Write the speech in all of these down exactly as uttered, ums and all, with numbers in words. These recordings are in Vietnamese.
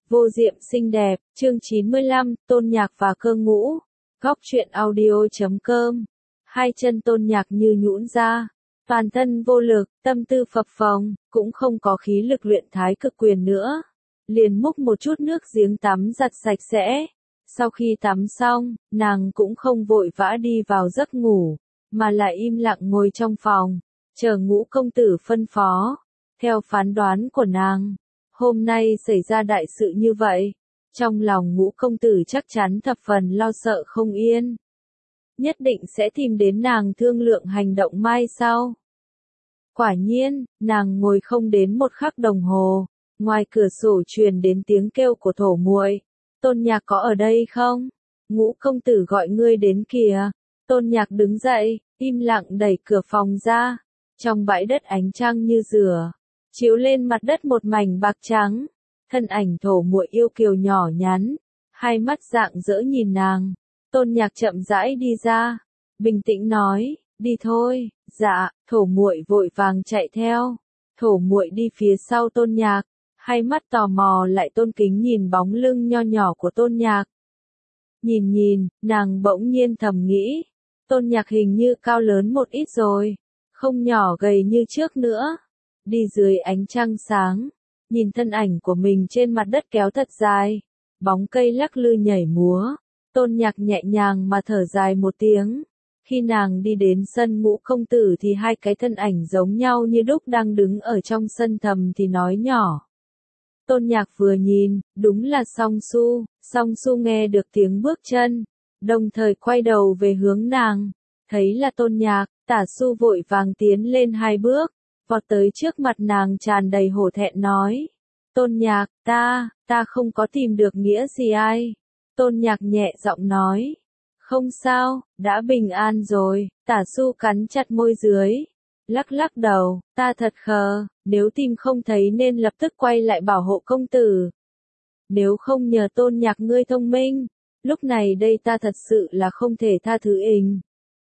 Vô diệm xinh đẹp, chương chín mươi lăm, Tôn Nhạc và Cơ Ngũ. Góc truyện audio chấm com. Hai chân Tôn Nhạc như nhũn ra, toàn thân vô lực, tâm tư phập phồng, cũng không có khí lực luyện thái cực quyền nữa. Liền múc một chút nước giếng tắm giặt sạch sẽ. Sau khi tắm xong, nàng cũng không vội vã đi vào giấc ngủ, mà lại im lặng ngồi trong phòng, chờ Ngũ công tử phân phó. Theo phán đoán của nàng, hôm nay xảy ra đại sự như vậy, trong lòng Ngũ công tử chắc chắn thập phần lo sợ không yên. Nhất định sẽ tìm đến nàng thương lượng hành động mai sau. Quả nhiên, nàng ngồi không đến một khắc đồng hồ, ngoài cửa sổ truyền đến tiếng kêu của thổ muội. Tôn Nhạc có ở đây không? Ngũ công tử gọi ngươi đến kìa. Tôn Nhạc đứng dậy, im lặng đẩy cửa phòng ra. Trong bãi đất ánh trăng như rửa, chiếu lên mặt đất một mảnh bạc trắng. Thân ảnh thổ muội yêu kiều nhỏ nhắn, hai mắt rạng rỡ nhìn nàng. Tôn Nhạc chậm rãi đi ra, bình tĩnh nói, đi thôi. Dạ. Thổ muội vội vàng chạy theo. Thổ muội đi phía sau Tôn Nhạc, hai mắt tò mò lại tôn kính nhìn bóng lưng nho nhỏ của Tôn Nhạc. Nhìn nhìn, nàng bỗng nhiên thầm nghĩ, Tôn Nhạc hình như cao lớn một ít rồi, không nhỏ gầy như trước nữa. Đi dưới ánh trăng sáng, nhìn thân ảnh của mình trên mặt đất kéo thật dài, bóng cây lắc lư nhảy múa, Tôn Nhạc nhẹ nhàng mà thở dài một tiếng. Khi nàng đi đến sân Ngũ công tử thì hai cái thân ảnh giống nhau như đúc đang đứng ở trong sân thầm thì nói nhỏ. Tôn Nhạc vừa nhìn, đúng là Song Su. Song Su nghe được tiếng bước chân, đồng thời quay đầu về hướng nàng, thấy là Tôn Nhạc, Tả Su vội vàng tiến lên hai bước, vọt tới trước mặt nàng tràn đầy hổ thẹn nói. Tôn Nhạc, ta, ta không có tìm được nghĩa gì ai. Tôn Nhạc nhẹ giọng nói. Không sao, đã bình an rồi. Tả Su cắn chặt môi dưới, lắc lắc đầu, ta thật khờ, nếu tìm không thấy nên lập tức quay lại bảo hộ công tử. Nếu không nhờ Tôn Nhạc ngươi thông minh, lúc này đây ta thật sự là không thể tha thứ ình.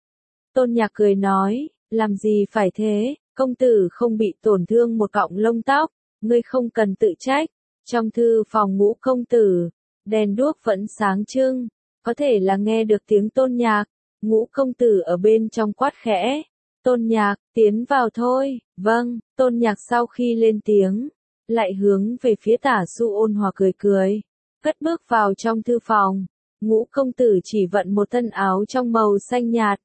Tôn Nhạc cười nói, làm gì phải thế, công tử không bị tổn thương một cọng lông tóc, ngươi không cần tự trách. Trong thư phòng Ngũ công tử, đèn đuốc vẫn sáng trưng, có thể là nghe được tiếng Tôn Nhạc. Ngũ công tử ở bên trong quát khẽ. Tôn Nhạc, tiến vào thôi. Vâng. Tôn Nhạc sau khi lên tiếng, lại hướng về phía Tả Su ôn hòa cười cười, cất bước vào trong thư phòng. Ngũ công tử chỉ vận một thân áo trong màu xanh nhạt.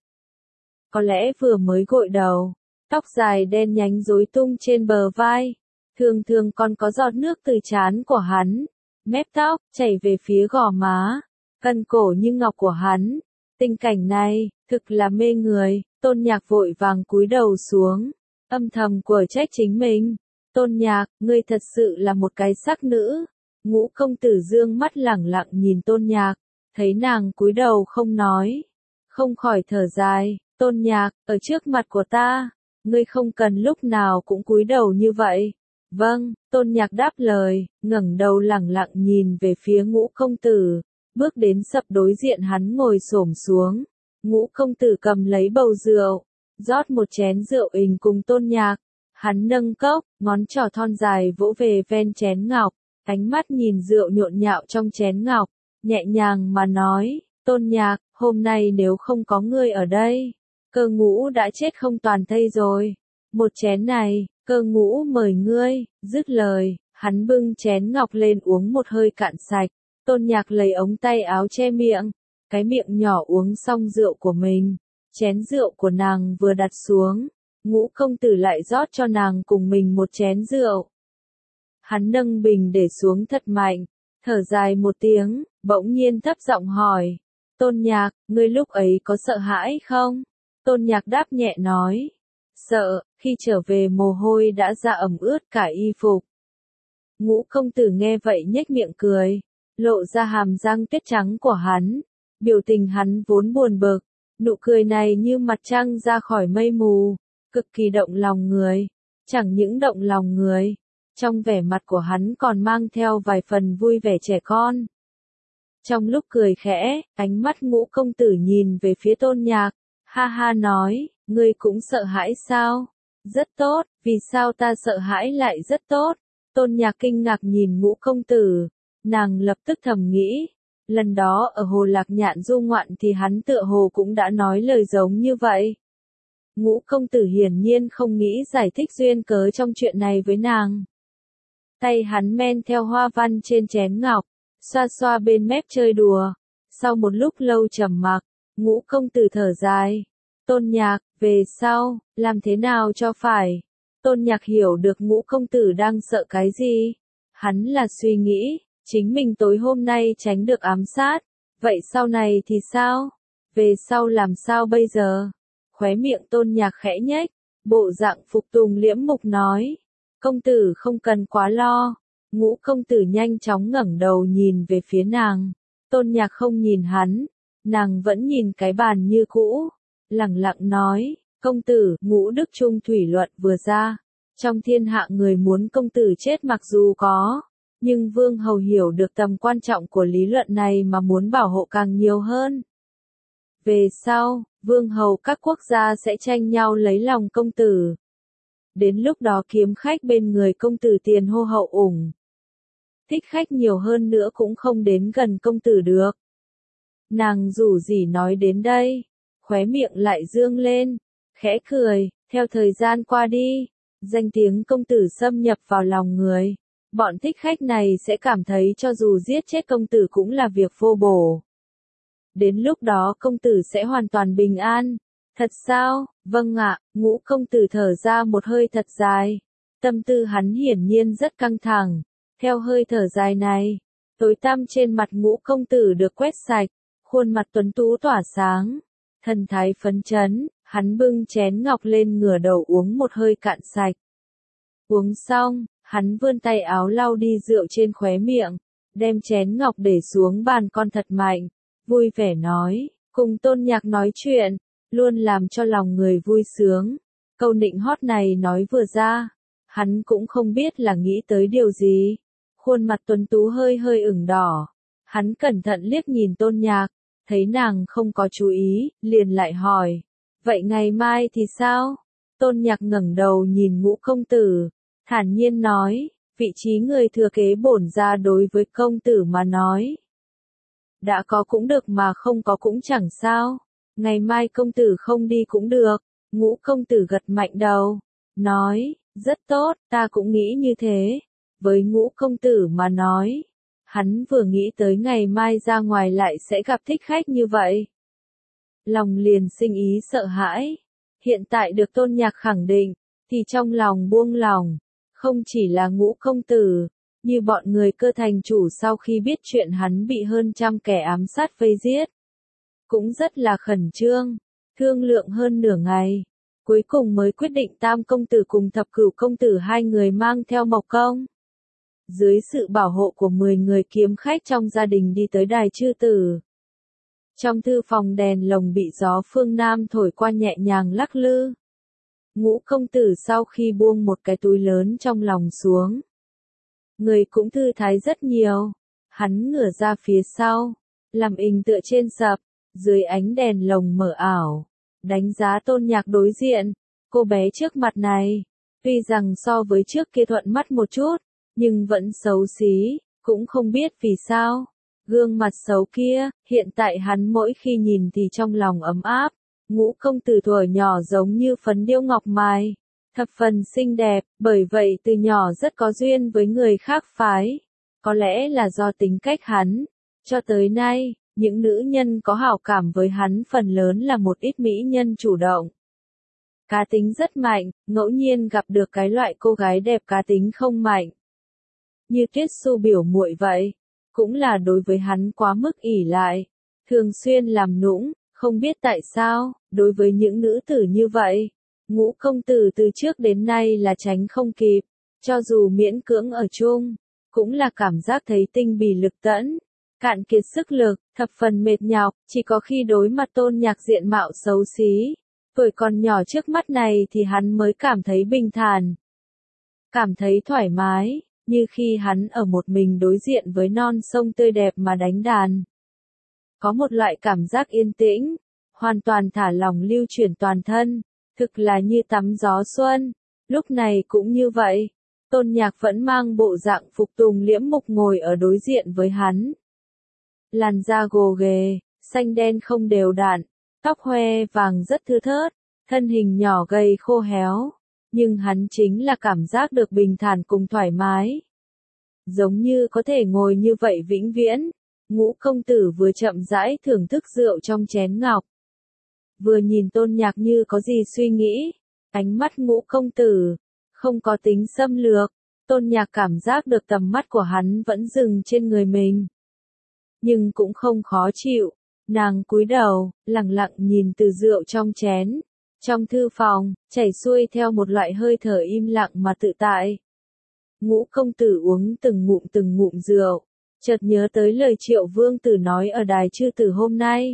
Có lẽ vừa mới gội đầu, tóc dài đen nhánh rối tung trên bờ vai, thường thường còn có giọt nước từ trán của hắn, mép tóc chảy về phía gò má, cân cổ như ngọc của hắn. Tình cảnh này thực là mê người. Tôn Nhạc vội vàng cúi đầu xuống, âm thầm quở trách chính mình. Tôn Nhạc, ngươi thật sự là một cái sắc nữ. Ngũ công tử dương mắt lẳng lặng nhìn Tôn Nhạc, thấy nàng cúi đầu không nói, không khỏi thở dài. Tôn Nhạc, ở trước mặt của ta, ngươi không cần lúc nào cũng cúi đầu như vậy. Vâng. Tôn Nhạc đáp lời, ngẩng đầu lẳng lặng nhìn về phía Ngũ công tử, bước đến sập đối diện hắn ngồi xổm xuống. Ngũ công tử cầm lấy bầu rượu, rót một chén rượu ình cùng Tôn Nhạc. Hắn nâng cốc, ngón trỏ thon dài vỗ về ven chén ngọc, ánh mắt nhìn rượu nhộn nhạo trong chén ngọc, nhẹ nhàng mà nói, Tôn Nhạc, hôm nay nếu không có ngươi ở đây, Cơ Ngũ đã chết không toàn thây rồi. Một chén này, Cơ Ngũ mời ngươi. Dứt lời, hắn bưng chén ngọc lên uống một hơi cạn sạch. Tôn Nhạc lấy ống tay áo che miệng, cái miệng nhỏ uống xong rượu của mình. Chén rượu của nàng vừa đặt xuống, Ngũ công tử lại rót cho nàng cùng mình một chén rượu. Hắn nâng bình để xuống thật mạnh, thở dài một tiếng, bỗng nhiên thấp giọng hỏi. Tôn Nhạc, ngươi lúc ấy có sợ hãi không? Tôn Nhạc đáp nhẹ nói. Sợ. Khi trở về mồ hôi đã ra ẩm ướt cả y phục. Ngũ công tử nghe vậy nhếch miệng cười, lộ ra hàm răng tuyết trắng của hắn. Biểu tình hắn vốn buồn bực, nụ cười này như mặt trăng ra khỏi mây mù, cực kỳ động lòng người. Chẳng những động lòng người, trong vẻ mặt của hắn còn mang theo vài phần vui vẻ trẻ con. Trong lúc cười khẽ, ánh mắt Ngũ công tử nhìn về phía Tôn Nhạc, ha ha nói, ngươi cũng sợ hãi sao? Rất tốt. Vì sao ta sợ hãi lại rất tốt? Tôn Nhạc kinh ngạc nhìn Ngũ công tử, Nàng lập tức thầm nghĩ, lần đó ở Hồ Lạc Nhạn du ngoạn thì hắn tựa hồ cũng đã nói lời giống như vậy. Ngũ công tử hiển nhiên không nghĩ giải thích duyên cớ trong chuyện này với nàng. Tay hắn men theo hoa văn trên chén ngọc, xoa xoa bên mép chơi đùa. Sau một lúc lâu trầm mặc, Ngũ công tử thở dài. Tôn Nhạc, về sau, làm thế nào cho phải? Tôn Nhạc hiểu được Ngũ công tử đang sợ cái gì. Hắn là suy nghĩ, chính mình tối hôm nay tránh được ám sát. Vậy sau này thì sao? Về sau làm sao bây giờ? Khóe miệng Tôn Nhạc khẽ nhếch, bộ dạng phục tùng liễm mục nói. Công tử không cần quá lo. Ngũ công tử nhanh chóng ngẩng đầu nhìn về phía nàng. Tôn Nhạc không nhìn hắn, nàng vẫn nhìn cái bàn như cũ, lẳng lặng nói, công tử, Ngũ Đức Trung thủy luận vừa ra, trong thiên hạ người muốn công tử chết mặc dù có, nhưng Vương Hầu hiểu được tầm quan trọng của lý luận này mà muốn bảo hộ càng nhiều hơn. Về sau, Vương Hầu các quốc gia sẽ tranh nhau lấy lòng công tử. Đến lúc đó kiếm khách bên người công tử tiền hô hậu ủng. Thích khách nhiều hơn nữa cũng không đến gần công tử được. Nàng rủ rỉ nói đến đây, khóe miệng lại dương lên, khẽ cười, theo thời gian qua đi, danh tiếng công tử xâm nhập vào lòng người. Bọn thích khách này sẽ cảm thấy cho dù giết chết công tử cũng là việc vô bổ. Đến lúc đó công tử sẽ hoàn toàn bình an. Thật sao? Vâng ạ, Ngũ công tử thở ra một hơi thật dài. Tâm tư hắn hiển nhiên rất căng thẳng. Theo hơi thở dài này, tối tăm trên mặt Ngũ công tử được quét sạch, khuôn mặt tuấn tú tỏa sáng, thần thái phấn chấn, hắn bưng chén ngọc lên ngửa đầu uống một hơi cạn sạch. Uống xong, hắn vươn tay áo lau đi rượu trên khóe miệng, đem chén ngọc để xuống bàn con thật mạnh, vui vẻ nói, cùng Tôn Nhạc nói chuyện, luôn làm cho lòng người vui sướng. Câu nịnh hót này nói vừa ra, hắn cũng không biết là nghĩ tới điều gì. Khuôn mặt tuấn tú hơi hơi ửng đỏ. Hắn cẩn thận liếc nhìn Tôn Nhạc, thấy nàng không có chú ý, liền lại hỏi. Vậy ngày mai thì sao? Tôn Nhạc ngẩng đầu nhìn Ngũ công tử, thản nhiên nói, vị trí người thừa kế bổn ra đối với công tử mà nói. Đã có cũng được mà không có cũng chẳng sao. Ngày mai công tử không đi cũng được. Ngũ công tử gật mạnh đầu, nói, rất tốt, ta cũng nghĩ như thế. Với Ngũ công tử mà nói, hắn vừa nghĩ tới ngày mai ra ngoài lại sẽ gặp thích khách như vậy. Lòng liền sinh ý sợ hãi. Hiện tại được Tôn Nhạc khẳng định, thì trong lòng buông lòng. Không chỉ là Ngũ công tử, như bọn người Cơ thành chủ sau khi biết chuyện hắn bị hơn trăm kẻ ám sát vây giết. Cũng rất là khẩn trương, thương lượng hơn nửa ngày. Cuối cùng mới quyết định Tam công tử cùng Thập Cửu công tử hai người mang theo Mộc Công. Dưới sự bảo hộ của mười người kiếm khách trong gia đình đi tới đài chư tử. Trong thư phòng đèn lồng bị gió phương Nam thổi qua nhẹ nhàng lắc lư. Ngũ công tử sau khi buông một cái túi lớn trong lòng xuống. Người cũng thư thái rất nhiều. Hắn ngửa ra phía sau, làm ình tựa trên sập, dưới ánh đèn lồng mở ảo. Đánh giá Tôn Nhạc đối diện, cô bé trước mặt này. Tuy rằng so với trước kia thuận mắt một chút, nhưng vẫn xấu xí, cũng không biết vì sao. Gương mặt xấu kia, hiện tại hắn mỗi khi nhìn thì trong lòng ấm áp. Ngũ công tử thuở nhỏ giống như phấn điêu ngọc mai, thập phần xinh đẹp, bởi vậy từ nhỏ rất có duyên với người khác phái. Có lẽ là do tính cách hắn, cho tới nay, những nữ nhân có hảo cảm với hắn phần lớn là một ít mỹ nhân chủ động. Cá tính rất mạnh, ngẫu nhiên gặp được cái loại cô gái đẹp cá tính không mạnh. Như Tuyết Xu biểu muội vậy, cũng là đối với hắn quá mức ỷ lại, thường xuyên làm nũng, không biết tại sao, đối với những nữ tử như vậy, Ngũ công tử từ trước đến nay là tránh không kịp, cho dù miễn cưỡng ở chung, cũng là cảm giác thấy tinh bì lực tẫn, cạn kiệt sức lực, thập phần mệt nhọc, chỉ có khi đối mặt Tôn Nhạc diện mạo xấu xí, tuổi còn nhỏ trước mắt này thì hắn mới cảm thấy bình thản, cảm thấy thoải mái. Như khi hắn ở một mình đối diện với non sông tươi đẹp mà đánh đàn. Có một loại cảm giác yên tĩnh, hoàn toàn thả lỏng lưu chuyển toàn thân, thực là như tắm gió xuân. Lúc này cũng như vậy, Tôn Nhạc vẫn mang bộ dạng phục tùng liễm mục ngồi ở đối diện với hắn. Làn da gồ ghề, xanh đen không đều đặn, tóc hoe vàng rất thưa thớt, thân hình nhỏ gầy khô héo, nhưng hắn chính là cảm giác được bình thản cùng thoải mái. Giống như có thể ngồi như vậy vĩnh viễn. Ngũ công tử vừa chậm rãi thưởng thức rượu trong chén ngọc. Vừa nhìn Tôn Nhạc như có gì suy nghĩ. Ánh mắt ngũ công tử, không có tính xâm lược. Tôn Nhạc cảm giác được tầm mắt của hắn vẫn dừng trên người mình. Nhưng cũng không khó chịu. Nàng cúi đầu, lặng lặng nhìn từ rượu trong chén. Trong thư phòng, chảy xuôi theo một loại hơi thở im lặng mà tự tại. Ngũ công tử uống từng ngụm từng ngụm rượu. Chợt nhớ tới lời Triệu Vương Tử nói ở đài chư tử hôm nay.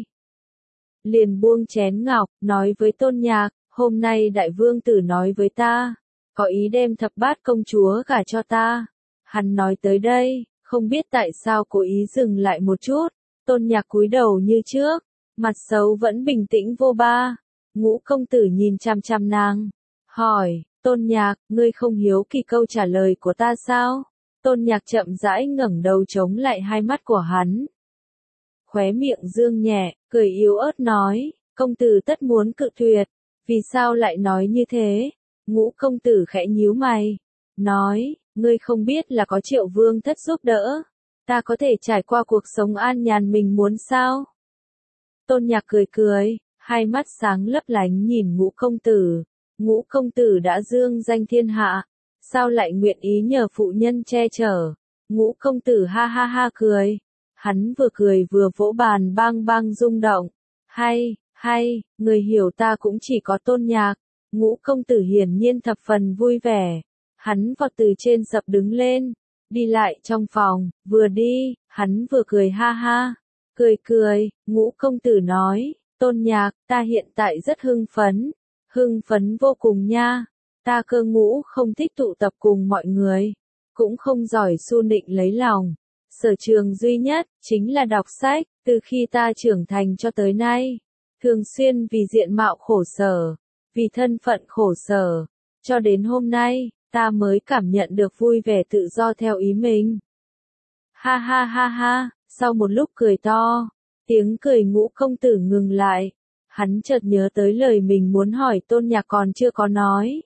Liền buông chén ngọc, nói với Tôn Nhạc, hôm nay Đại Vương Tử nói với ta, có ý đem thập bát công chúa gả cho ta. Hắn nói tới đây, không biết tại sao cố ý dừng lại một chút. Tôn Nhạc cúi đầu như trước, mặt xấu vẫn bình tĩnh vô ba. Ngũ công tử nhìn chằm chằm nàng, hỏi, Tôn Nhạc, ngươi không hiếu kỳ câu trả lời của ta sao? Tôn Nhạc chậm rãi ngẩng đầu chống lại hai mắt của hắn. Khóe miệng dương nhẹ, cười yếu ớt nói, công tử tất muốn cự tuyệt, vì sao lại nói như thế? Ngũ công tử khẽ nhíu mày, nói, ngươi không biết là có Triệu Vương thất giúp đỡ, ta có thể trải qua cuộc sống an nhàn mình muốn sao? Tôn Nhạc cười cười, hai mắt sáng lấp lánh nhìn ngũ công tử, ngũ công tử đã dương danh thiên hạ. Sao lại nguyện ý nhờ phụ nhân che chở? Ngũ công tử ha ha ha cười. Hắn vừa cười vừa vỗ bàn bang bang rung động. Hay, hay, người hiểu ta cũng chỉ có Tôn Nhạc. Ngũ công tử hiển nhiên thập phần vui vẻ. Hắn vọt từ trên sập đứng lên. Đi lại trong phòng, vừa đi, hắn vừa cười ha ha. Cười cười, ngũ công tử nói, Tôn Nhạc, ta hiện tại rất hưng phấn. Hưng phấn vô cùng nha. Ta Cơ Ngũ không thích tụ tập cùng mọi người, cũng không giỏi su nịnh lấy lòng. Sở trường duy nhất, chính là đọc sách, từ khi ta trưởng thành cho tới nay. Thường xuyên vì diện mạo khổ sở, vì thân phận khổ sở. Cho đến hôm nay, ta mới cảm nhận được vui vẻ tự do theo ý mình. Ha ha ha ha, sau một lúc cười to, tiếng cười ngũ công tử ngừng lại. Hắn chợt nhớ tới lời mình muốn hỏi Tôn Nhạc còn chưa có nói.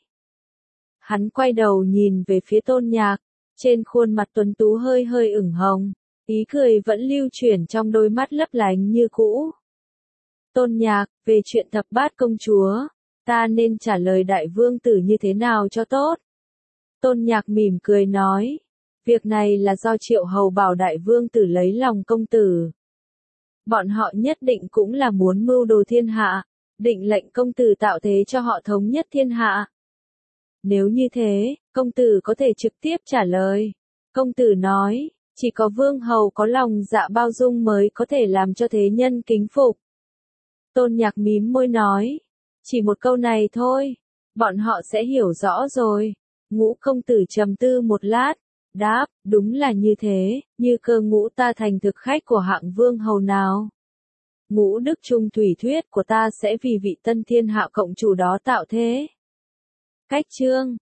Hắn quay đầu nhìn về phía Tôn Nhạc, trên khuôn mặt tuấn tú hơi hơi ửng hồng, ý cười vẫn lưu chuyển trong đôi mắt lấp lánh như cũ. Tôn Nhạc, về chuyện thập bát công chúa, ta nên trả lời Đại Vương Tử như thế nào cho tốt? Tôn Nhạc mỉm cười nói, việc này là do Triệu Hầu bảo Đại Vương Tử lấy lòng công tử. Bọn họ nhất định cũng là muốn mưu đồ thiên hạ, định lệnh công tử tạo thế cho họ thống nhất thiên hạ. Nếu như thế, công tử có thể trực tiếp trả lời. Công tử nói, chỉ có vương hầu có lòng dạ bao dung mới có thể làm cho thế nhân kính phục. Tôn Nhạc mím môi nói, chỉ một câu này thôi, bọn họ sẽ hiểu rõ rồi. Ngũ công tử trầm tư một lát, đáp, đúng là như thế, như Cơ Ngũ ta thành thực khách của hạng vương hầu nào. Ngũ đức trung thủy thuyết của ta sẽ vì vị tân thiên hạ cộng chủ đó tạo thế. Cách chương